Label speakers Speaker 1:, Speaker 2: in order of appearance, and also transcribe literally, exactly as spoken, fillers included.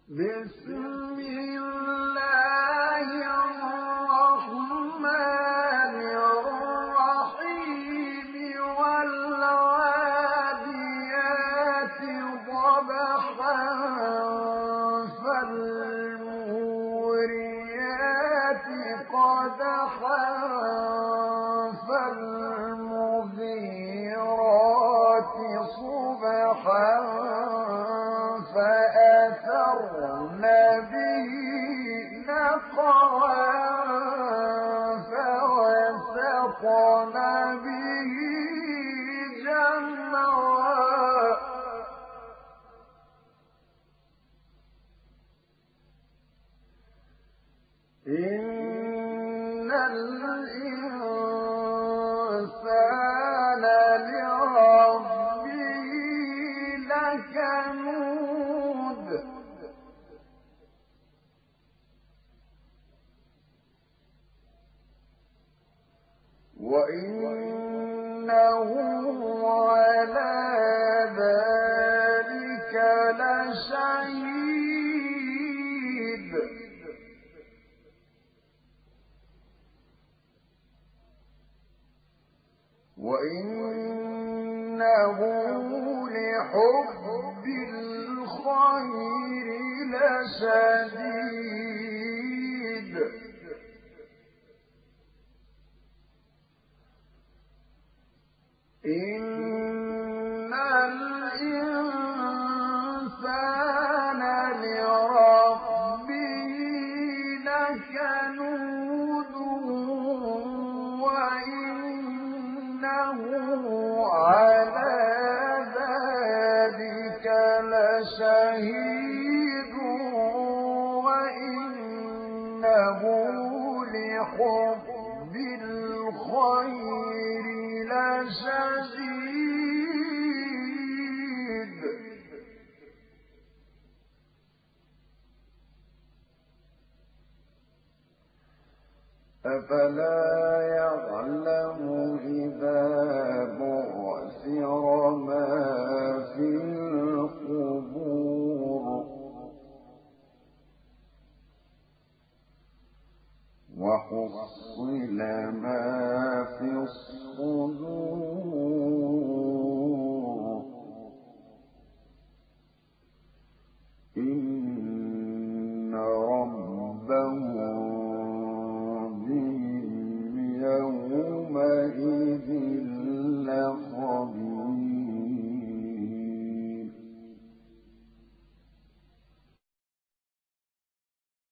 Speaker 1: بسم الله الرحمن الرحيم والعاديات ضبحا فالموريات قدحا فالمغيرات صبحا فأثرن به نقعا فوسطن به جمعا إن الإنسان لربه لكنود وإنه على ذلك لشهيد وإنه لحب الخير لشديد إن الإنسان لربه لكنود وإنه على ذلك لشهيد وإنه لحب الخير لشديد أفلا يعلم إذا بعثر ما في القبور وحصل ما في الصدور إن